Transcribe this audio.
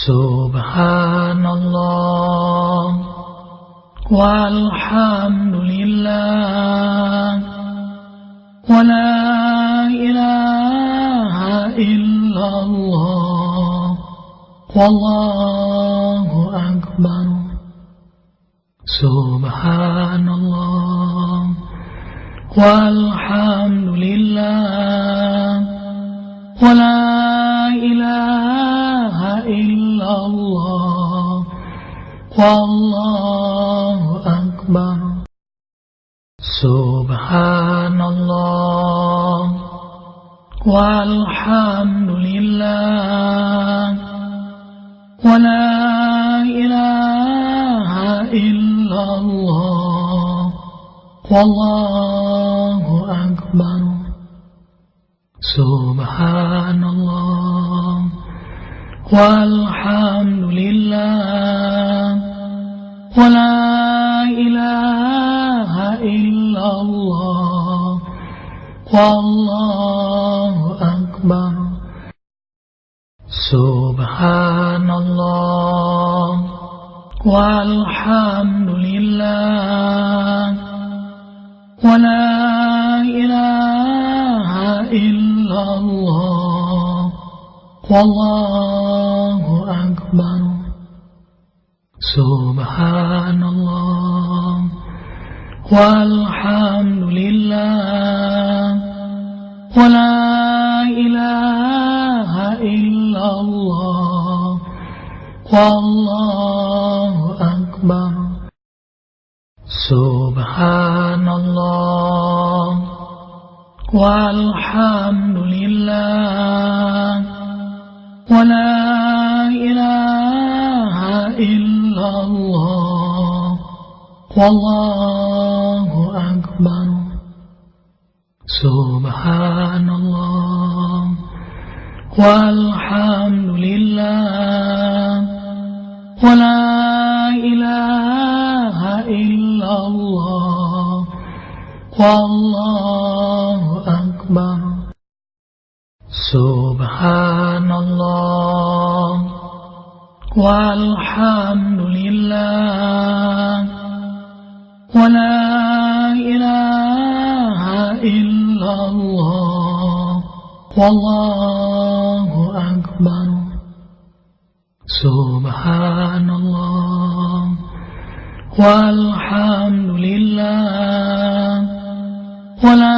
Subhanallah walhamdulillah wa la ilaha illallah wallahu akbar. Subhanallah walhamdulillah wa la ilaha illallah wallahu akbar. Subhanallah walhamdulillah wa la ilaha illallah wallahu akbar. Subhanallah walhamdulillah wa la ilaha illallah wallahu akbar. Subhanallah walhamdulillah wa la ilaha illallah wallahu akbar. Subhanallah walhamdulillah wa la ilaha illallah wallahu akbar. Subhanallah walhamdulillah wa la ilaha illallah wallahu akbar. Subhanallah walhamdulillah wa la ilaha illallah wallahu akbar. Subhanallah walhamdulillah wa la ilaha illallah wallahu akbar. Subhanallah walhamdulillah wa la